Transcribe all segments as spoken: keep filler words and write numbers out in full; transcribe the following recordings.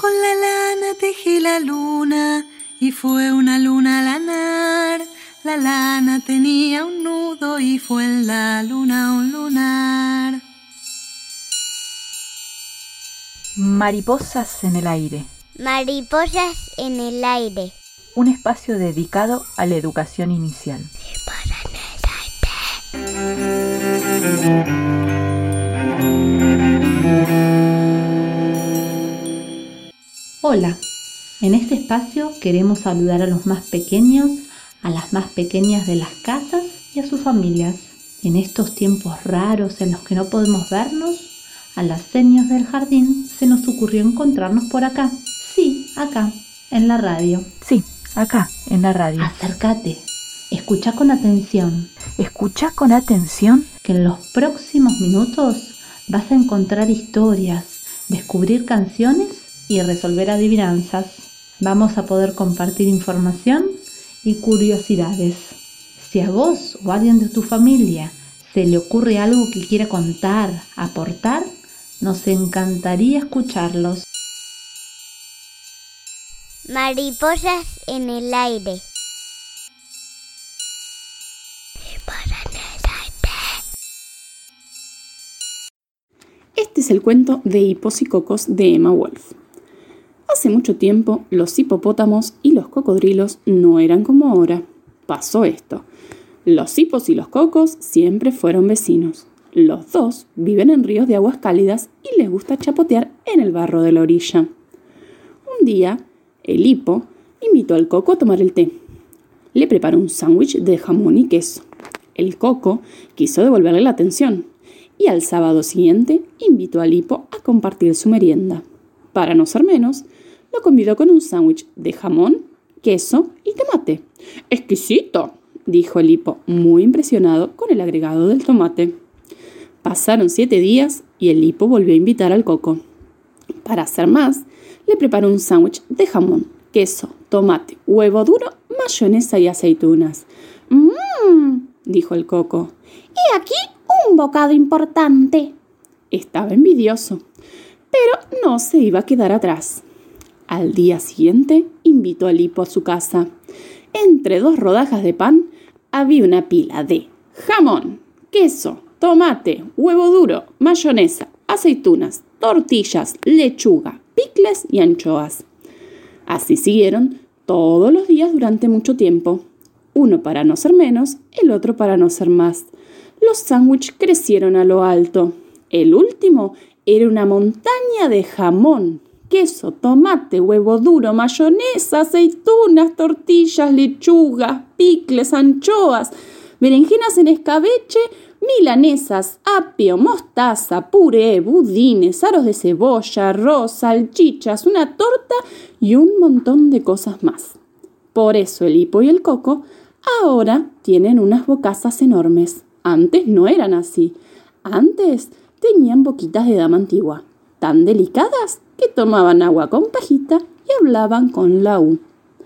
Con la lana tejí la luna y fue una luna lanar. La lana tenía un nudo y fue en la luna un lunar. Mariposas en el aire. Mariposas en el aire. Un espacio dedicado a la educación inicial. Hola, en este espacio queremos saludar a los más pequeños, a las más pequeñas de las casas y a sus familias. En estos tiempos raros en los que no podemos vernos, a las señas del jardín se nos ocurrió encontrarnos por acá. Sí, acá, en la radio. Sí, acá, en la radio. Acércate, escucha con atención. Escucha con atención que en los próximos minutos vas a encontrar historias, descubrir canciones y resolver adivinanzas. Vamos a poder compartir información y curiosidades. Si a vos o a alguien de tu familia se le ocurre algo que quiera contar, aportar, nos encantaría escucharlos. Mariposas en el aire. Este es el cuento de Hipos y Cocos de Emma Wolf. Hace mucho tiempo, los hipopótamos y los cocodrilos no eran como ahora. Pasó esto. Los hipos y los cocos siempre fueron vecinos. Los dos viven en ríos de aguas cálidas y les gusta chapotear en el barro de la orilla. Un día, el hipo invitó al coco a tomar el té. Le preparó un sándwich de jamón y queso. El coco quiso devolverle la atención y al sábado siguiente invitó al hipo a compartir su merienda. Para no ser menos, lo convidó con un sándwich de jamón, queso y tomate. ¡Exquisito!, dijo el hipo, muy impresionado con el agregado del tomate. Pasaron siete días y el hipo volvió a invitar al coco. Para hacer más, le preparó un sándwich de jamón, queso, tomate, huevo duro, mayonesa y aceitunas. ¡Mmm!, dijo el coco. ¡Y aquí un bocado importante! Estaba envidioso, pero no se iba a quedar atrás. Al día siguiente, invitó al hipo a su casa. Entre dos rodajas de pan había una pila de jamón, queso, tomate, huevo duro, mayonesa, aceitunas, tortillas, lechuga, picles y anchoas. Así siguieron todos los días durante mucho tiempo. Uno para no ser menos, el otro para no ser más. Los sándwiches crecieron a lo alto. El último era una montaña de jamón, queso, tomate, huevo duro, mayonesa, aceitunas, tortillas, lechugas, picles, anchoas, berenjenas en escabeche, milanesas, apio, mostaza, puré, budines, aros de cebolla, arroz, salchichas, una torta y un montón de cosas más. Por eso el hipo y el coco ahora tienen unas bocazas enormes. Antes no eran así. Antes tenían boquitas de dama antigua, tan delicadas que tomaban agua con pajita y hablaban con la U.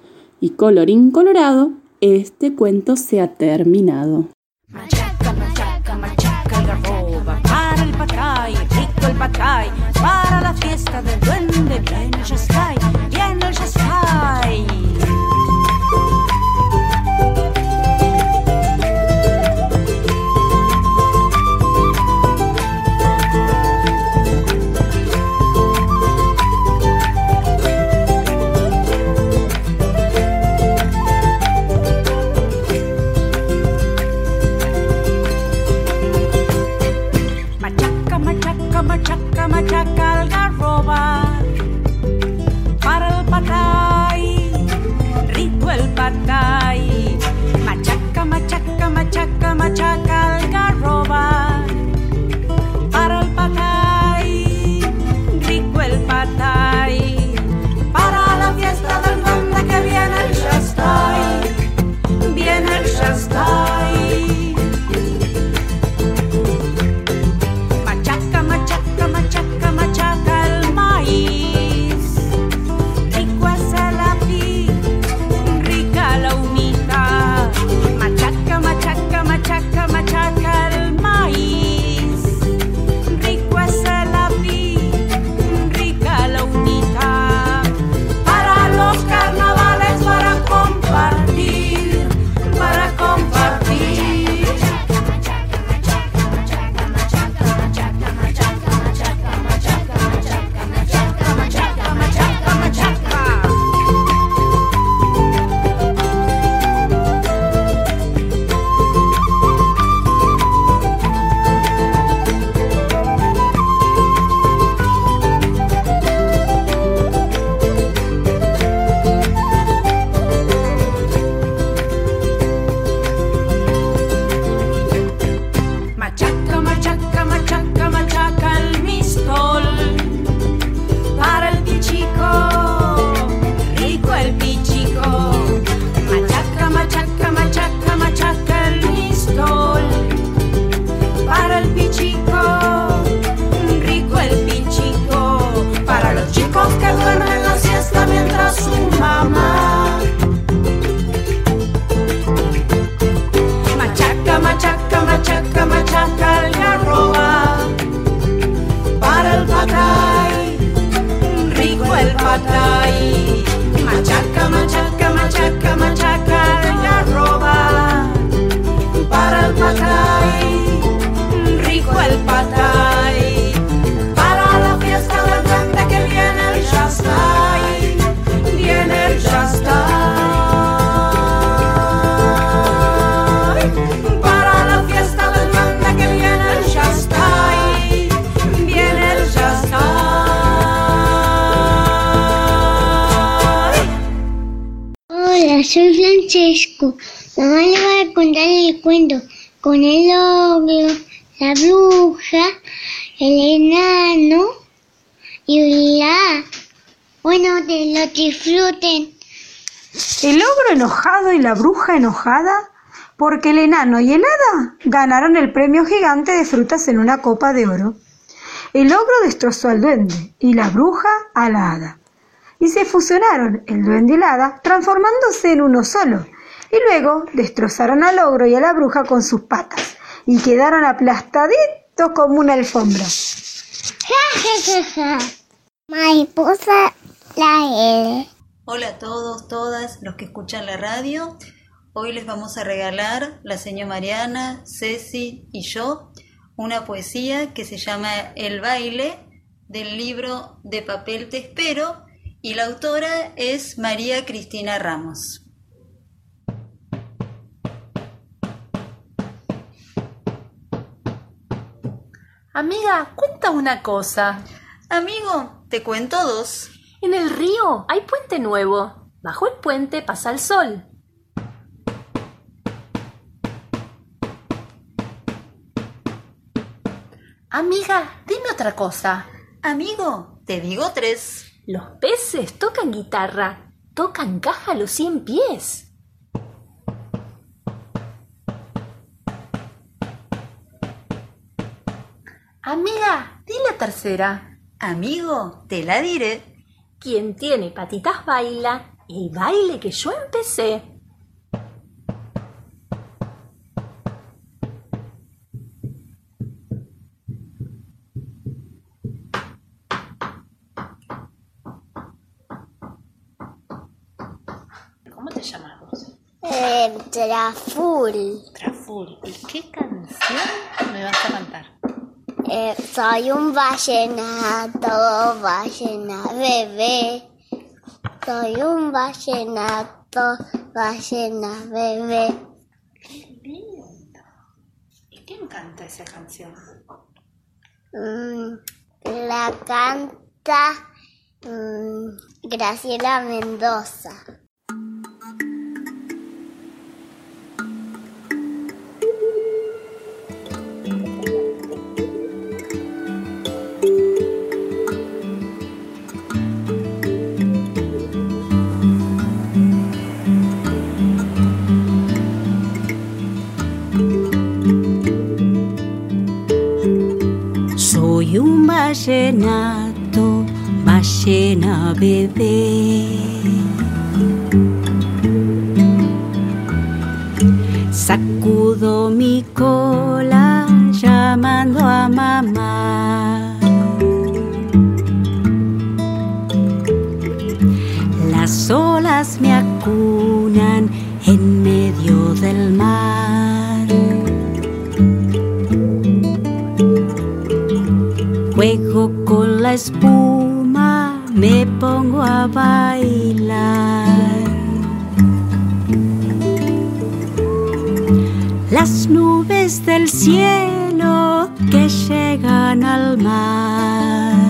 Y colorín colorado, este cuento se ha terminado. Machaca, machaca, machaca el garroba, para el patay, rico el patay, para la fiesta del duende, viene el yascay, viene el yascay. Machaca, machaca, soy Francesco. Mamá le va a contar el cuento con el ogro, la bruja, el enano y la... Bueno, que lo disfruten. El ogro enojado y la bruja enojada porque el enano y el hada ganaron el premio gigante de frutas en una copa de oro. El ogro destrozó al duende y la bruja a la hada. Y se fusionaron el duende y la hada, transformándose en uno solo. Y luego destrozaron al ogro y a la bruja con sus patas y quedaron aplastaditos como una alfombra. Ja, ja, ja, ja. Mariposa la L. Hola a todos, todas los que escuchan la radio. Hoy les vamos a regalar, la señora Mariana, Ceci y yo, una poesía que se llama El baile, del libro De papel te espero, y la autora es María Cristina Ramos. Amiga, cuenta una cosa. Amigo, te cuento dos. En el río hay puente nuevo. Bajo el puente pasa el sol. Amiga, dime otra cosa. Amigo, te digo tres. Los peces tocan guitarra. Tocan caja a los cien pies. Amiga, di la tercera. Amigo, te la diré. Quien tiene patitas baila el baile que yo empecé. ¿Cómo te llamas vos? Eh, Traful. Traful. ¿Y qué canción me vas a cantar? Eh, soy un vallenato, ballena bebé. Soy un vallenato, ballena bebé. ¡Qué lindo! ¿Y quién canta esa canción? Mm, la canta mm, Graciela Mendoza. Soy un vallenato, ballena bebé. Sacudo mi cola llamando a mamá. Las olas me acunan en medio del mar. Juego con la espuma, me pongo a bailar. Las nubes del cielo que llegan al mar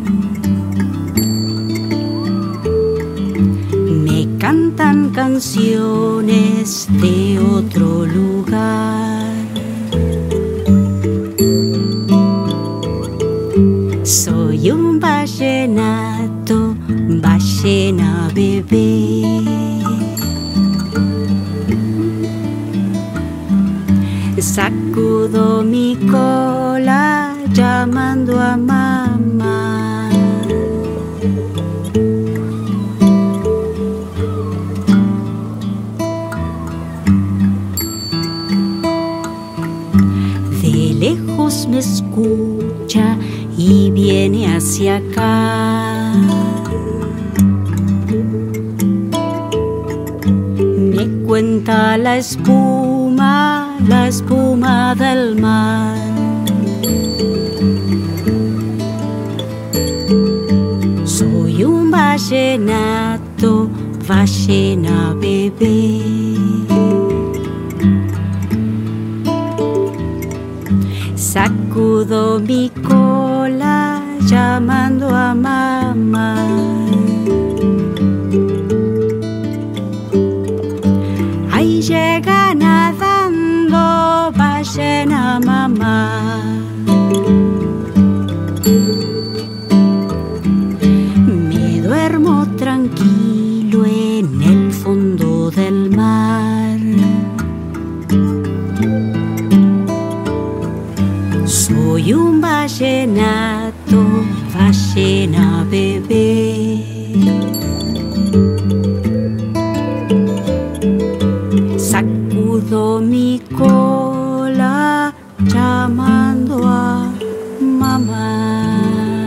me cantan canciones de otro lugar. Soy un vallenato, ballena bebé. Sacudo mi cola llamando a mamá. De lejos me escucha y viene hacia acá. Me cuenta la espuma, la espuma del mar. Soy un vallenato, ballena bebé. Sacudo mi cola llamando a mamá. y un vallenato, ballena bebé. Sacudo mi cola llamando a mamá.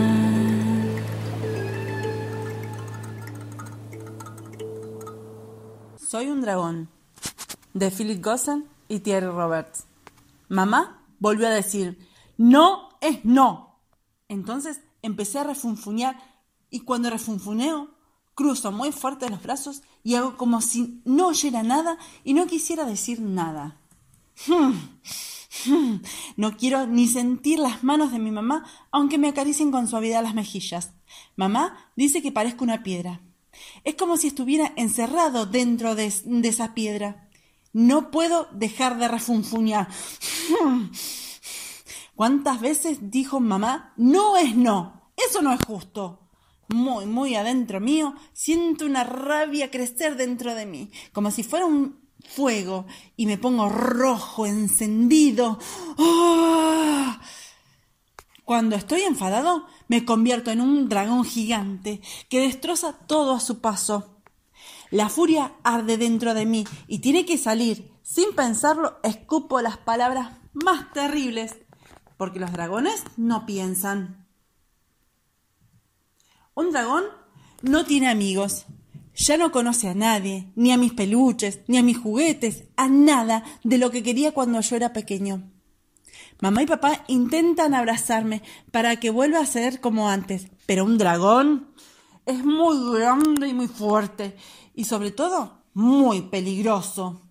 Soy un dragón, de Philip Gossen y Thierry Roberts. Mamá volvió a decir, no es no. Entonces empecé a refunfuñar y cuando refunfuneo, cruzo muy fuerte los brazos y hago como si no oyera nada y no quisiera decir nada. No quiero ni sentir las manos de mi mamá, aunque me acaricien con suavidad las mejillas. Mamá dice que parezco una piedra. Es como si estuviera encerrado dentro de, de esa piedra. No puedo dejar de refunfuñar. ¿Cuántas veces dijo mamá? No es no. Eso no es justo. Muy, muy adentro mío, siento una rabia crecer dentro de mí, como si fuera un fuego, y me pongo rojo, encendido. ¡Oh! Cuando estoy enfadado, me convierto en un dragón gigante que destroza todo a su paso. La furia arde dentro de mí y tiene que salir. Sin pensarlo, escupo las palabras más terribles, porque los dragones no piensan. Un dragón no tiene amigos. Ya no conoce a nadie, ni a mis peluches, ni a mis juguetes, a nada de lo que quería cuando yo era pequeño. Mamá y papá intentan abrazarme para que vuelva a ser como antes, pero un dragón es muy grande y muy fuerte, y sobre todo, muy peligroso.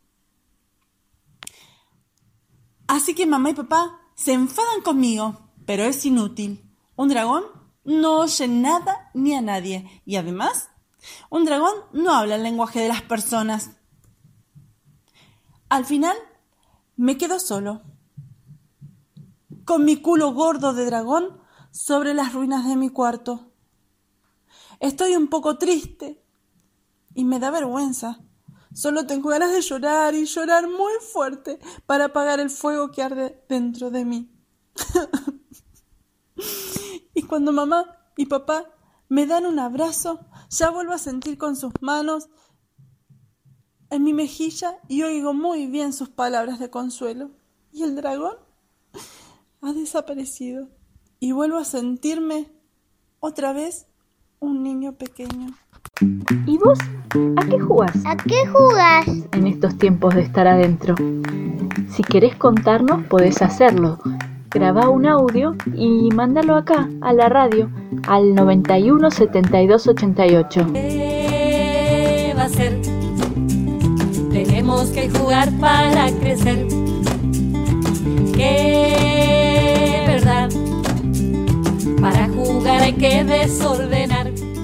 Así que mamá y papá se enfadan conmigo, pero es inútil. Un dragón no oye nada ni a nadie, y además, un dragón no habla el lenguaje de las personas. Al final, me quedo solo, con mi culo gordo de dragón sobre las ruinas de mi cuarto. Estoy un poco triste y me da vergüenza. Solo tengo ganas de llorar y llorar muy fuerte para apagar el fuego que arde dentro de mí. Y cuando mamá y papá me dan un abrazo, ya vuelvo a sentir con sus manos en mi mejilla y oigo muy bien sus palabras de consuelo. Y el dragón ha desaparecido y vuelvo a sentirme otra vez un niño pequeño. ¿Y vos? ¿A qué jugás? ¿A qué jugás? En estos tiempos de estar adentro. Si querés contarnos, podés hacerlo. Grabá un audio y mándalo acá, a la radio, al noventa y uno setenta y dos ochenta y ocho. ¿Qué va a ser? Tenemos que jugar para crecer. ¿Qué verdad? Para jugar hay que desordenar.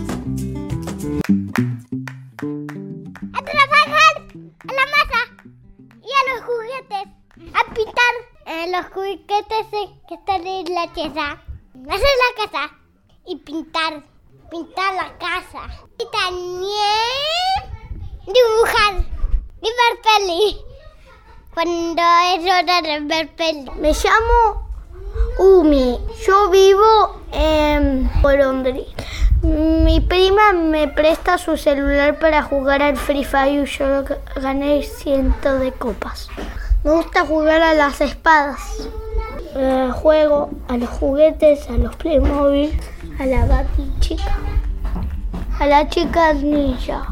A trabajar, a la masa y a los juguetes, a pintar. Eh, los juguetes que están en la tierra, hacer la casa y pintar, pintar la casa. Y también dibujar y ver peli, cuando es hora de ver peli. Me llamo Umi, yo vivo en Porondri. Mi prima me presta su celular para jugar al Free Fire y yo gané cientos de copas. Me gusta jugar a las espadas. Eh, juego a los juguetes, a los Playmobil, a la Batichica, a la chica ninja.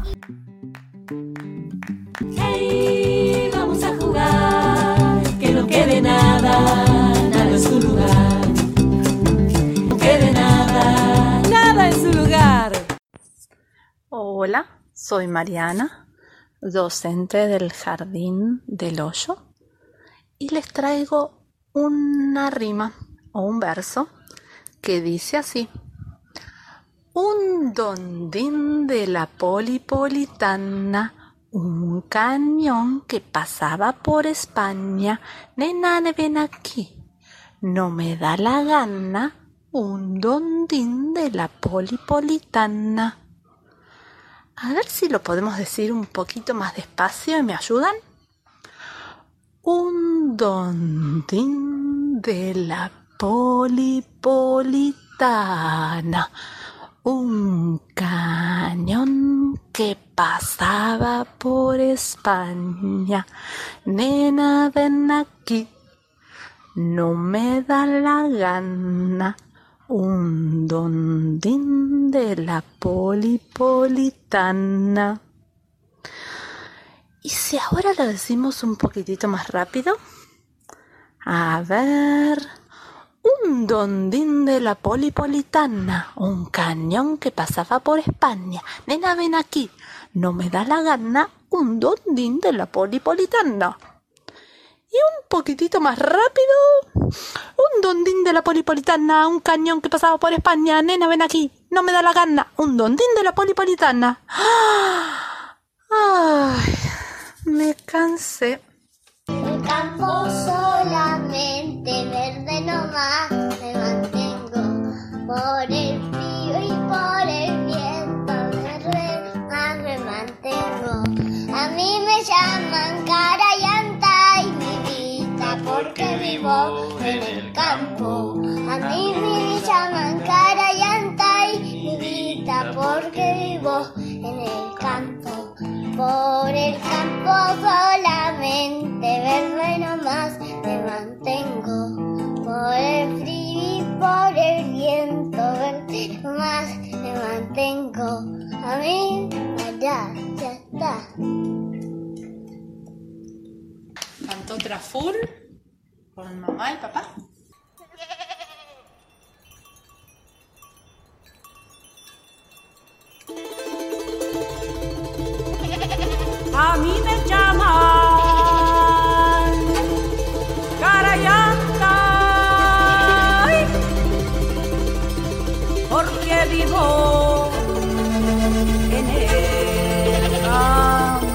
Hey, vamos a jugar, que no quede nada, nada en su lugar. No quede nada, nada en su lugar. Hola, soy Mariana, docente del Jardín del Hoyo. Y les traigo una rima o un verso que dice así: un dondín de la Polipolitana, un cañón que pasaba por España. Nena, ven aquí, no me da la gana, un dondín de la Polipolitana. A ver si lo podemos decir un poquito más despacio y me ayudan. Un dondín de la polipolitana. Un cañón que pasaba por España. Nena, ven aquí, no me da la gana. Un dondín de la polipolitana. ¿Y si ahora lo decimos un poquitito más rápido? A ver... Un dondín de la polipolitana, un cañón que pasaba por España. Nena, ven aquí, no me da la gana, un dondín de la polipolitana. Y un poquitito más rápido. Un dondín de la polipolitana, un cañón que pasaba por España. Nena, ven aquí, no me da la gana, un dondín de la polipolitana. Ay, me cansé. El campo solamente verde nomás me mantengo, por el frío y por el viento verde más me mantengo. A mí me llaman cara y anta y vivita porque vivo en el campo. A mí me llaman cara y anta y vivita porque vivo en el campo. Por el campo solamente verde nomás me mantengo, por el frío y por el viento verde nomás me mantengo. A mí, allá, ya está. Cantó Traful con mamá y papá. A mí me llaman Carayanta porque vivo en el campo.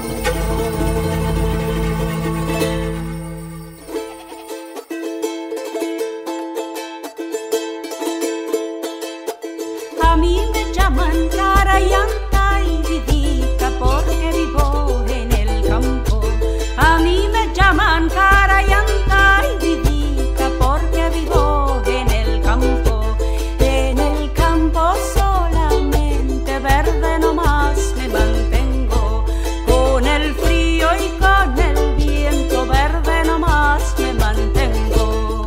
A mí me llaman Carayanta y vivita porque vivo en el campo. A mí me llaman Carayanta y vivita porque vivo en el campo. En el campo solamente verde nomás me mantengo, con el frío y con el viento verde nomás me mantengo.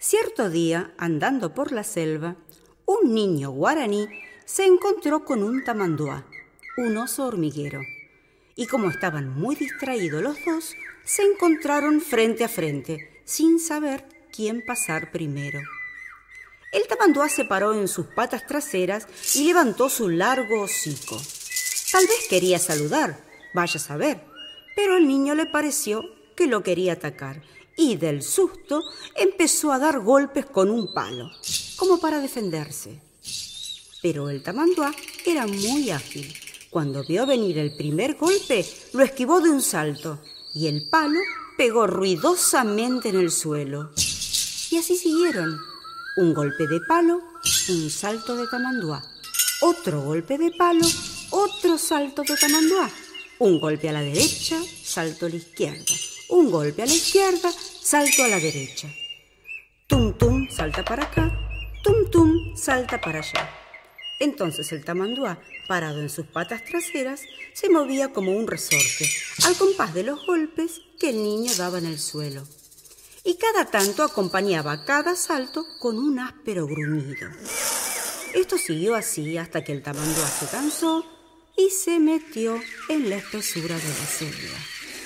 Cierto día, andando por la selva, un niño guaraní se encontró con un tamanduá, un oso hormiguero. Y como estaban muy distraídos los dos, se encontraron frente a frente, sin saber quién pasar primero. El tamanduá se paró en sus patas traseras y levantó su largo hocico. Tal vez quería saludar, vaya a saber, pero al niño le pareció que lo quería atacar y del susto empezó a dar golpes con un palo, como para defenderse. Pero el tamanduá era muy ágil. Cuando vio venir el primer golpe, lo esquivó de un salto y el palo pegó ruidosamente en el suelo. Y así siguieron. Un golpe de palo, un salto de tamanduá. Otro golpe de palo, otro salto de tamanduá. Un golpe a la derecha, salto a la izquierda. Un golpe a la izquierda, salto a la derecha. Tum tum, salta para acá. Tum tum, salta para allá. Entonces el tamanduá, parado en sus patas traseras, se movía como un resorte, al compás de los golpes que el niño daba en el suelo. Y cada tanto acompañaba cada salto con un áspero gruñido. Esto siguió así hasta que el tamanduá se cansó y se metió en la espesura de la selva.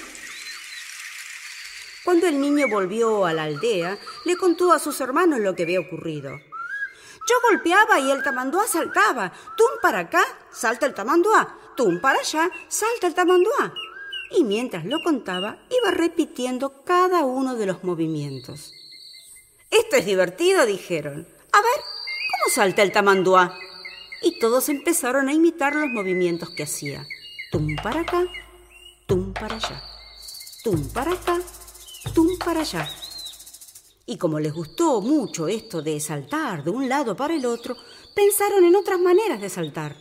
Cuando el niño volvió a la aldea, le contó a sus hermanos lo que había ocurrido. Yo golpeaba y el tamanduá saltaba. Tum para acá, salta el tamanduá. Tum para allá, salta el tamanduá. Y mientras lo contaba, iba repitiendo cada uno de los movimientos. Esto es divertido, dijeron. A ver, ¿cómo salta el tamanduá? Y todos empezaron a imitar los movimientos que hacía. Tum para acá, tum para allá. Tum para acá, tum para allá. Y como les gustó mucho esto de saltar de un lado para el otro, pensaron en otras maneras de saltar.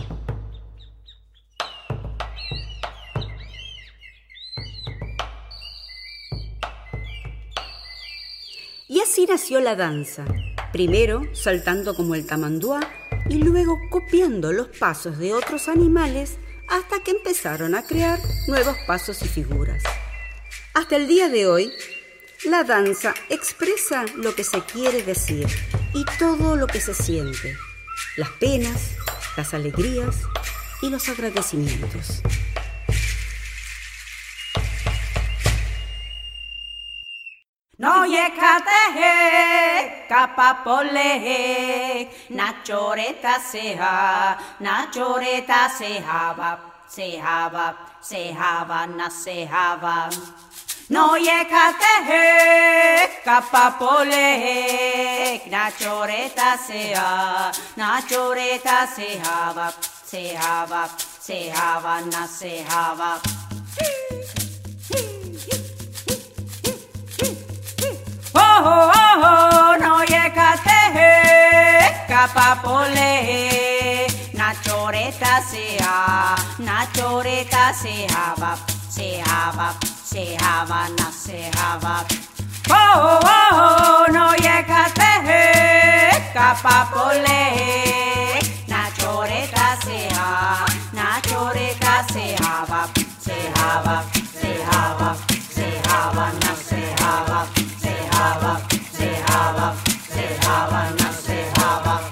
Y así nació la danza, primero saltando como el tamanduá y luego copiando los pasos de otros animales hasta que empezaron a crear nuevos pasos y figuras. Hasta el día de hoy, la danza expresa lo que se quiere decir y todo lo que se siente, las penas, las alegrías y los agradecimientos. No yekate kapapole nachoreta seha nachoreta sehaba sehaba sehaba na sehaba no yekate kapapole nachoreta seha nachoreta sehaba sehaba sehaba na sehaba. Oh, oh, oh, no yekate kapapole nachoreta sea nachoreta sehaba sehaba sehaba na sehaba. Oh, oh, oh, no yekate kapapole nachoreta sea nachoreta sehaba sehaba sehaba sehaba na sehaba. Sehaba, sehaba, sehaba, na sehaba.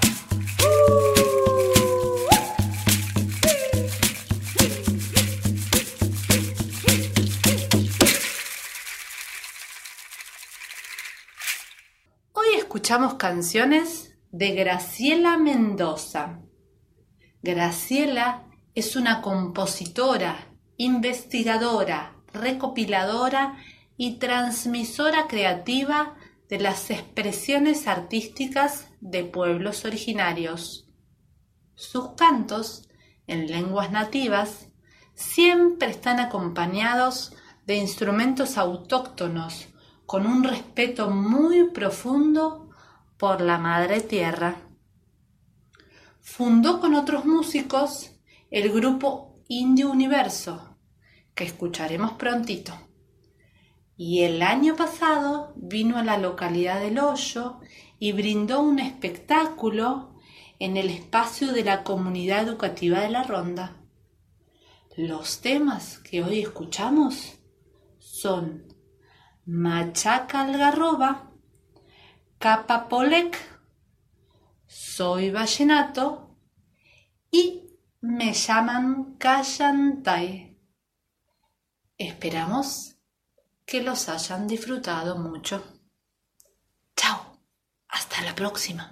Hoy escuchamos canciones de Graciela Mendoza. Graciela es una compositora, investigadora, recopiladora y transmisora creativa de las expresiones artísticas de pueblos originarios. Sus cantos, en lenguas nativas, siempre están acompañados de instrumentos autóctonos con un respeto muy profundo por la madre tierra. Fundó con otros músicos el grupo Indio Universo, que escucharemos prontito. Y el año pasado vino a la localidad del Hoyo y brindó un espectáculo en el espacio de la comunidad educativa de La Ronda. Los temas que hoy escuchamos son Machaca Algarroba, Capapolec, soy vallenato y me llaman Callantay. Esperamos que los hayan disfrutado mucho. Chao, hasta la próxima.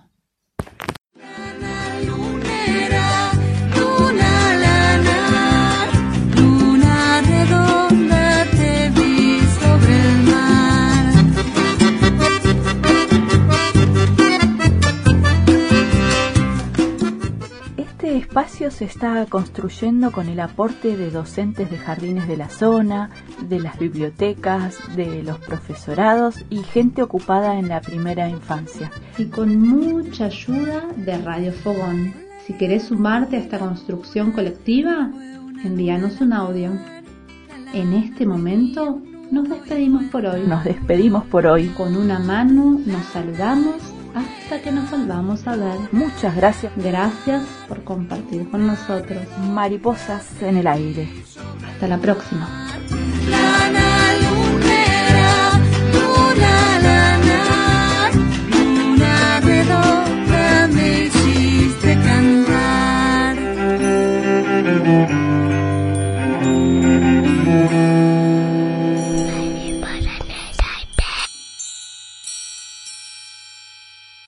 Este espacio se está construyendo con el aporte de docentes de jardines de la zona, de las bibliotecas, de los profesorados y gente ocupada en la primera infancia. Y con mucha ayuda de Radio Fogón. Si querés sumarte a esta construcción colectiva, envíanos un audio. En este momento nos despedimos por hoy. Nos despedimos por hoy. Con una mano nos saludamos hasta que nos volvamos a ver. Muchas gracias. Gracias por compartir con nosotros. Mariposas en el aire. Hasta la próxima.